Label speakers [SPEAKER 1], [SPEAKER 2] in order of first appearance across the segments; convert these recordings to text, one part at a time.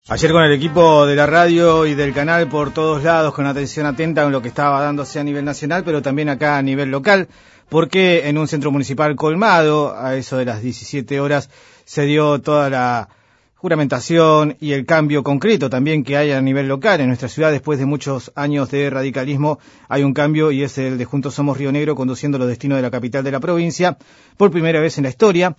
[SPEAKER 1] Ayer con el equipo de la radio y del canal por todos lados, con atención atenta en lo que estaba dándose a nivel nacional, pero también acá a nivel local, porque en un centro municipal colmado, a eso de las 17 horas, se dio toda la juramentación y el cambio concreto también que hay a nivel local. En nuestra ciudad, después de muchos años de radicalismo, hay un cambio y es el de Juntos Somos Río Negro conduciendo los destinos de la capital de la provincia, por primera vez en la historia.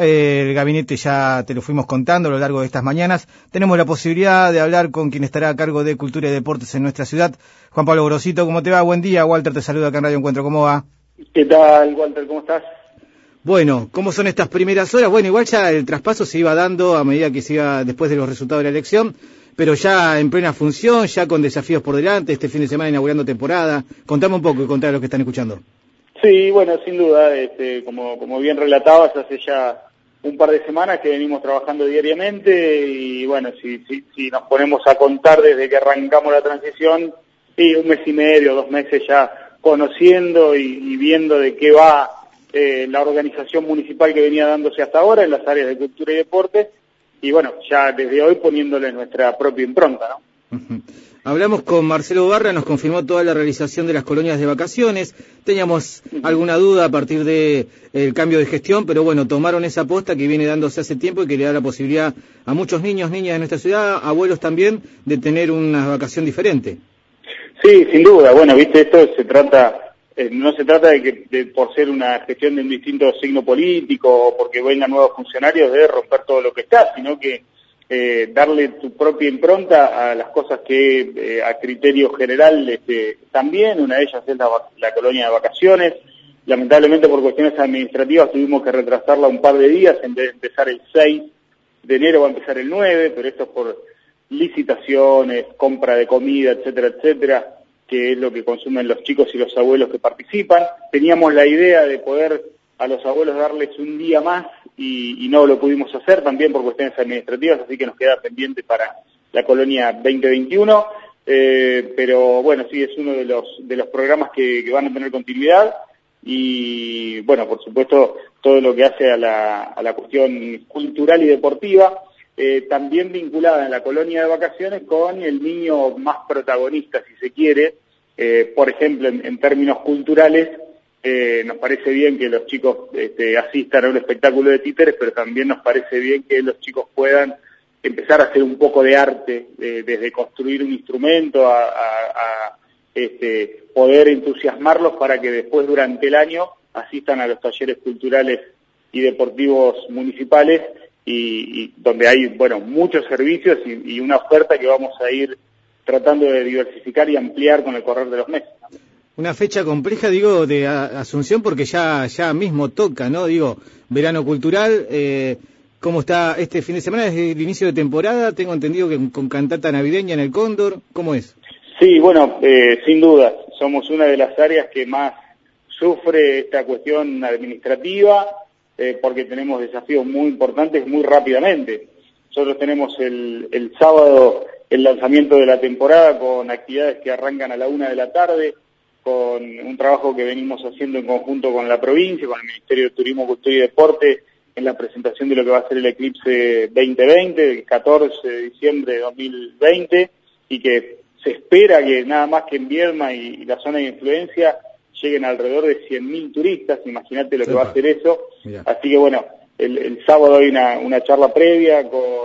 [SPEAKER 1] El gabinete ya te lo fuimos contando a lo largo de estas mañanas. Tenemos la posibilidad de hablar con quien estará a cargo de Cultura y Deportes en nuestra ciudad. Juan Pablo Grosito, ¿cómo te va? Buen día. Walter te saluda acá en Radio Encuentro. ¿Cómo va?
[SPEAKER 2] ¿Qué tal, Walter? ¿Cómo estás?
[SPEAKER 1] Bueno, ¿cómo son estas primeras horas? Bueno, igual ya el traspaso se iba dando a medida que se iba después de los resultados de la elección, pero ya en plena función, ya con desafíos por delante, este fin de semana inaugurando temporada. Contame un poco y contá a los que están escuchando.
[SPEAKER 2] Sí, bueno, sin duda, como bien relatabas, hace ya un par de semanas que venimos trabajando diariamente y bueno, si nos ponemos a contar desde que arrancamos la transición, sí, un mes y medio, 2 meses ya conociendo y viendo de qué va la organización municipal que venía dándose hasta ahora en las áreas de cultura y deporte y bueno, ya desde hoy poniéndole nuestra propia impronta, ¿no?
[SPEAKER 1] Uh-huh. Hablamos con Marcelo Barra, nos confirmó toda la realización de las colonias de vacaciones. Teníamos alguna duda a partir de el cambio de gestión, pero bueno, tomaron esa aposta que viene dándose hace tiempo y que le da la posibilidad a muchos niños, niñas de nuestra ciudad, abuelos también, de tener una vacación diferente.
[SPEAKER 2] Sí, sin duda. Bueno, viste, esto se trata, no se trata de que por ser una gestión de un distinto signo político o porque vengan nuevos funcionarios de romper todo lo que está, sino que darle tu propia impronta a las cosas que a criterio general están bien. Una de ellas es la colonia de vacaciones. Lamentablemente por cuestiones administrativas tuvimos que retrasarla un par de días, en vez de empezar el 6 de enero va a empezar el 9, pero esto es por licitaciones, compra de comida, etcétera, etcétera, que es lo que consumen los chicos y los abuelos que participan. Teníamos la idea de poder a los abuelos darles un día más y no lo pudimos hacer también por cuestiones administrativas, así que nos queda pendiente para la colonia 2021, pero bueno, sí, es uno de los programas que van a tener continuidad y bueno, por supuesto, todo lo que hace a la cuestión cultural y deportiva, también vinculada en la colonia de vacaciones con el niño más protagonista, si se quiere, por ejemplo, en términos culturales. Nos parece bien que los chicos asistan a un espectáculo de títeres, pero también nos parece bien que los chicos puedan empezar a hacer un poco de arte, desde construir un instrumento a poder entusiasmarlos para que después durante el año asistan a los talleres culturales y deportivos municipales y donde hay, bueno, muchos servicios y una oferta que vamos a ir tratando de diversificar y ampliar con el correr de los meses.
[SPEAKER 1] Una fecha compleja, digo, de Asunción, porque ya mismo toca, ¿no? Digo, verano cultural, ¿cómo está este fin de semana? Desde el inicio de temporada, tengo entendido que con cantata navideña en el Cóndor, ¿cómo es?
[SPEAKER 2] Sí, bueno, sin duda, somos una de las áreas que más sufre esta cuestión administrativa, porque tenemos desafíos muy importantes muy rápidamente. Nosotros tenemos el sábado el lanzamiento de la temporada con actividades que arrancan a la 1 de la tarde, con un trabajo que venimos haciendo en conjunto con la provincia, con el Ministerio de Turismo, Cultura y Deporte, en la presentación de lo que va a ser el Eclipse 2020, el 14 de diciembre de 2020, y que se espera que nada más que en Viedma y la zona de influencia lleguen alrededor de 100.000 turistas, imagínate lo que va a ser eso. Mirá. Así que bueno, el sábado hay una charla previa con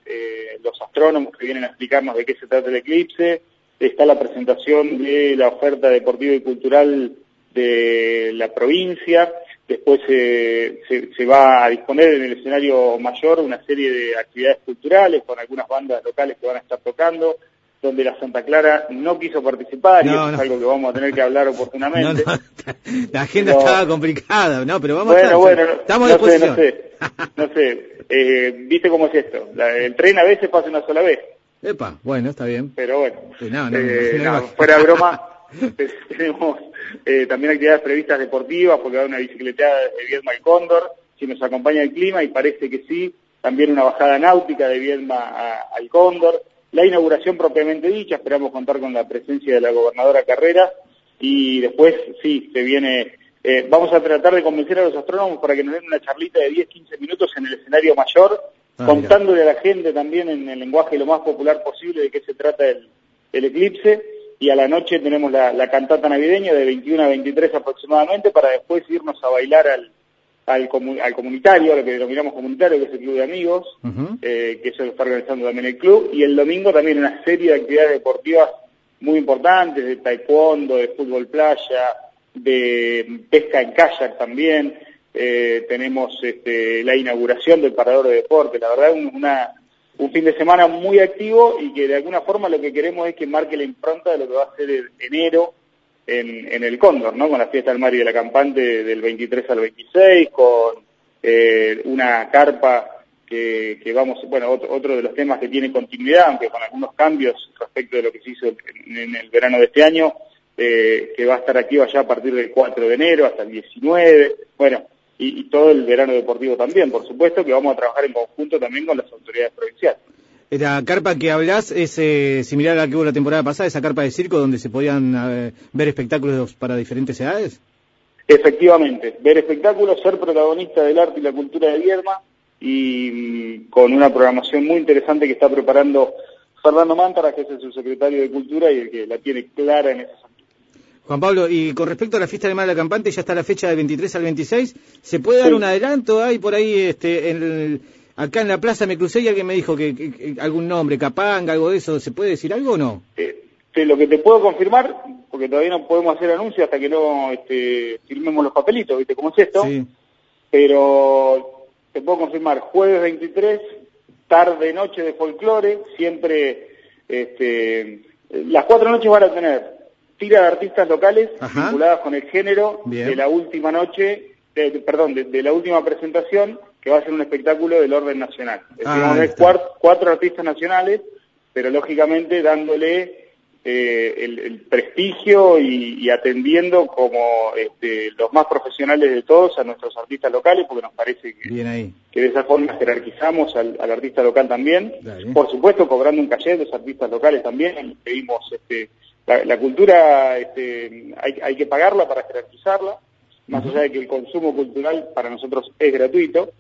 [SPEAKER 2] los astrónomos que vienen a explicarnos de qué se trata el eclipse. Está la presentación de la oferta deportiva y cultural de la provincia. Después se va a disponer en el escenario mayor una serie de actividades culturales con algunas bandas locales que van a estar tocando, donde la Santa Clara no quiso participar y eso es algo que vamos a tener que hablar oportunamente.
[SPEAKER 1] La agenda estaba complicada, pero vamos a estar.
[SPEAKER 2] Bueno,
[SPEAKER 1] estamos a disposición.
[SPEAKER 2] No sé. ¿Viste cómo es esto? El tren a veces pasa una sola vez.
[SPEAKER 1] Epa, bueno, está bien.
[SPEAKER 2] Pero bueno, fuera de broma, tenemos también actividades previstas deportivas, porque va a haber una bicicleteada de Viedma al Cóndor, si nos acompaña el clima, y parece que sí, también una bajada náutica de Viedma al Cóndor, la inauguración propiamente dicha, esperamos contar con la presencia de la gobernadora Carrera, y después, sí, se viene, vamos a tratar de convencer a los astrónomos para que nos den una charlita de 10-15 minutos en el escenario mayor, contándole a la gente también en el lenguaje lo más popular posible de qué se trata el eclipse, y a la noche tenemos la cantata navideña de 21 a 23 aproximadamente, para después irnos a bailar al comunitario, a lo que denominamos comunitario, que es el club de amigos, que eso lo está organizando también el club, y el domingo también una serie de actividades deportivas muy importantes, de taekwondo, de fútbol playa, de pesca en kayak también. Tenemos la inauguración del Parador de Deporte. La verdad, un fin de semana muy activo, y que de alguna forma lo que queremos es que marque la impronta de lo que va a ser el enero en el Cóndor, ¿no? Con la fiesta del mar y de la campante del 23 al 26, con una carpa que vamos, bueno, otro de los temas que tiene continuidad, aunque con algunos cambios respecto de lo que se hizo en el verano de este año, que va a estar activa ya a partir del 4 de enero hasta el 19, bueno, y todo el verano deportivo también, por supuesto, que vamos a trabajar en conjunto también con las autoridades provinciales.
[SPEAKER 1] La carpa que hablas es similar a la que hubo la temporada pasada, esa carpa de circo donde se podían ver espectáculos para diferentes edades.
[SPEAKER 2] Efectivamente, ver espectáculos, ser protagonista del arte y la cultura de Viedma, y con una programación muy interesante que está preparando Fernando Mántaras, que es el subsecretario de Cultura y el que la tiene clara en ese sentido.
[SPEAKER 1] Juan Pablo, y con respecto a la fiesta del mar de la campante, ya está la fecha del 23 al 26, ¿se puede dar un adelanto? Hay por ahí, acá en la plaza me crucé y alguien me dijo que algún nombre, Capanga, algo de eso, ¿se puede decir algo o no?
[SPEAKER 2] Lo que te puedo confirmar, porque todavía no podemos hacer anuncios hasta que no firmemos los papelitos, ¿viste cómo es esto? Sí. Pero te puedo confirmar, jueves 23, tarde-noche de folclore, siempre, las 4 noches van a tener tira de artistas locales vinculadas con el género. Bien. De la última noche, de la última presentación, que va a ser un espectáculo del orden nacional. Es 4 artistas nacionales, pero lógicamente dándole el prestigio y atendiendo como los más profesionales de todos a nuestros artistas locales, porque nos parece que de esa forma jerarquizamos al artista local también. Dale. Por supuesto, cobrando un caché de los artistas locales también. Pedimos la cultura, hay que pagarla para jerarquizarla, más allá de que el consumo cultural para nosotros es gratuito.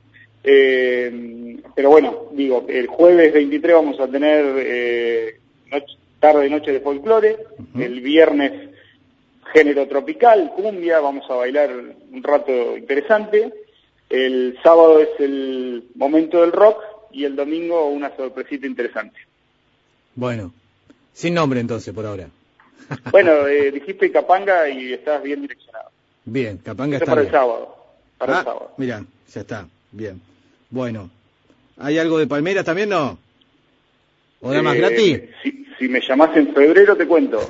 [SPEAKER 2] Pero bueno, digo, el jueves 23 vamos a tener tarde-noche de folclore, el viernes género tropical, cumbia, vamos a bailar un rato interesante, el sábado es el momento del rock, y el domingo una sorpresita interesante.
[SPEAKER 1] Bueno, sin nombre entonces por ahora.
[SPEAKER 2] Bueno, dijiste Capanga y estás bien direccionado.
[SPEAKER 1] Bien, Capanga está
[SPEAKER 2] para
[SPEAKER 1] bien.
[SPEAKER 2] El sábado. Para el sábado.
[SPEAKER 1] Mirá, ya está, bien. Bueno, ¿hay algo de Palmeras también, no? ¿O da más gratis?
[SPEAKER 2] Si me llamás en febrero te cuento.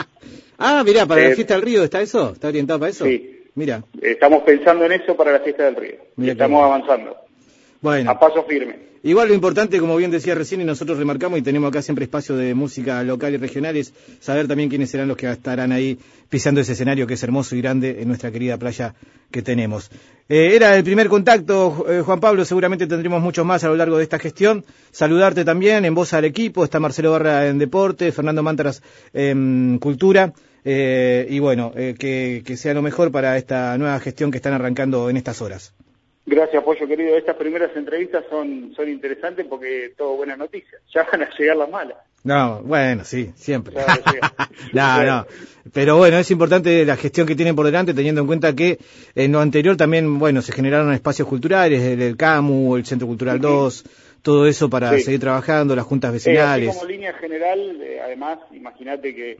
[SPEAKER 1] Mirá, para la fiesta del río, ¿está eso? ¿Está orientado para eso?
[SPEAKER 2] Sí.
[SPEAKER 1] Mira.
[SPEAKER 2] Estamos pensando en eso para la fiesta del río. Estamos avanzando.
[SPEAKER 1] Bueno.
[SPEAKER 2] A paso firme.
[SPEAKER 1] Igual lo importante, como bien decía recién, y nosotros remarcamos, y tenemos acá siempre espacio de música local y regional, es saber también quiénes serán los que estarán ahí pisando ese escenario que es hermoso y grande en nuestra querida playa que tenemos. Era el primer contacto, Juan Pablo, seguramente tendremos muchos más a lo largo de esta gestión. Saludarte también, en voz al equipo, está Marcelo Barra en Deporte, Fernando Mántaras en Cultura, y bueno, que sea lo mejor para esta nueva gestión que están arrancando en estas horas.
[SPEAKER 2] Gracias, Pollo, querido. Estas primeras entrevistas son interesantes porque todo buenas noticias. Ya van a llegar las malas.
[SPEAKER 1] No, bueno, sí, siempre. No. Pero bueno, es importante la gestión que tienen por delante, teniendo en cuenta que en lo anterior también, bueno, se generaron espacios culturales, el CAMU, el Centro Cultural 2, todo eso para seguir trabajando, las juntas vecinales.
[SPEAKER 2] Así como línea general, además, imagínate que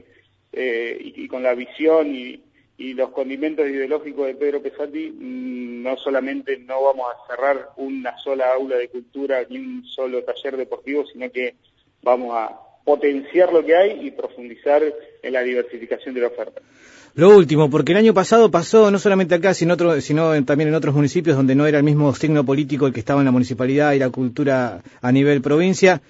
[SPEAKER 2] y con la visión y los condimentos ideológicos de Pedro Pesati, no solamente no vamos a cerrar una sola aula de cultura ni un solo taller deportivo, sino que vamos a potenciar lo que hay y profundizar en la diversificación de la oferta.
[SPEAKER 1] Lo último, porque el año pasado pasó, no solamente acá, sino también en otros municipios donde no era el mismo signo político el que estaba en la municipalidad y la cultura a nivel provincia.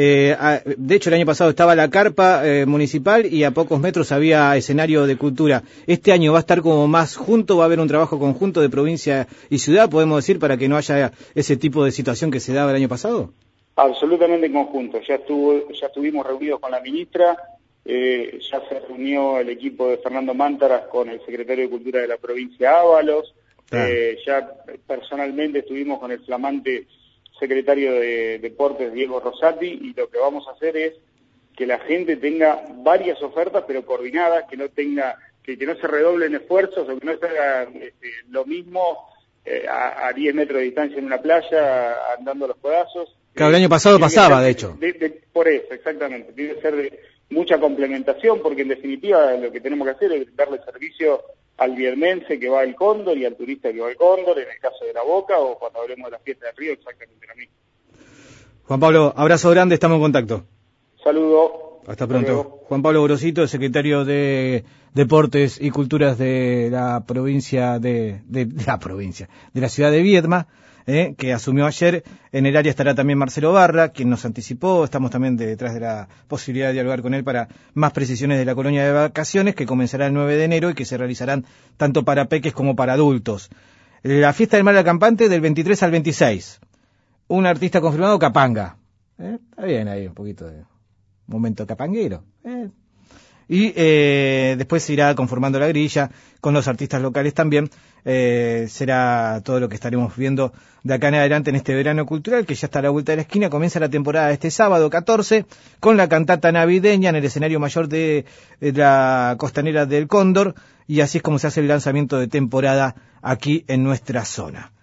[SPEAKER 1] De hecho, el año pasado estaba la carpa municipal y a pocos metros había escenario de cultura. Este año va a estar como más junto, va a haber un trabajo conjunto de provincia y ciudad, podemos decir, para que no haya ese tipo de situación que se daba el año pasado.
[SPEAKER 2] Absolutamente en conjunto. Ya estuvimos reunidos con la ministra, ya se reunió el equipo de Fernando Mántaras con el secretario de Cultura de la provincia Ábalos, ya personalmente estuvimos con el flamante secretario de Deportes, Diego Rosati, y lo que vamos a hacer es que la gente tenga varias ofertas, pero coordinadas, que no se redoblen esfuerzos o que no se haga lo mismo a 10 metros de distancia en una playa, andando a los codazos.
[SPEAKER 1] Claro, el año pasado pasaba, de hecho.
[SPEAKER 2] Por eso, exactamente. Tiene que ser de mucha complementación, porque en definitiva lo que tenemos que hacer es darle servicio al viermense que va al Cóndor y al turista que va al Cóndor, en el caso de La Boca, o cuando hablemos de la fiesta del Río, exactamente lo mismo.
[SPEAKER 1] Juan Pablo, abrazo grande, estamos en contacto.
[SPEAKER 2] Saludo.
[SPEAKER 1] Hasta pronto. Juan Pablo Gorosito, secretario de Deportes y Culturas de la provincia de la ciudad de Viedma, que asumió ayer. En el área estará también Marcelo Barra, quien nos anticipó. Estamos también detrás de la posibilidad de dialogar con él para más precisiones de la colonia de vacaciones, que comenzará el 9 de enero y que se realizarán tanto para peques como para adultos. La fiesta del mar acampante del 23 al 26. Un artista confirmado, Capanga. Está bien ahí, un poquito de momento capanguero. Y después se irá conformando la grilla con los artistas locales también. Será todo lo que estaremos viendo de acá en adelante en este verano cultural, que ya está a la vuelta de la esquina. Comienza la temporada este sábado 14 con la cantata navideña en el escenario mayor de la costanera del Cóndor, y así es como se hace el lanzamiento de temporada aquí en nuestra zona.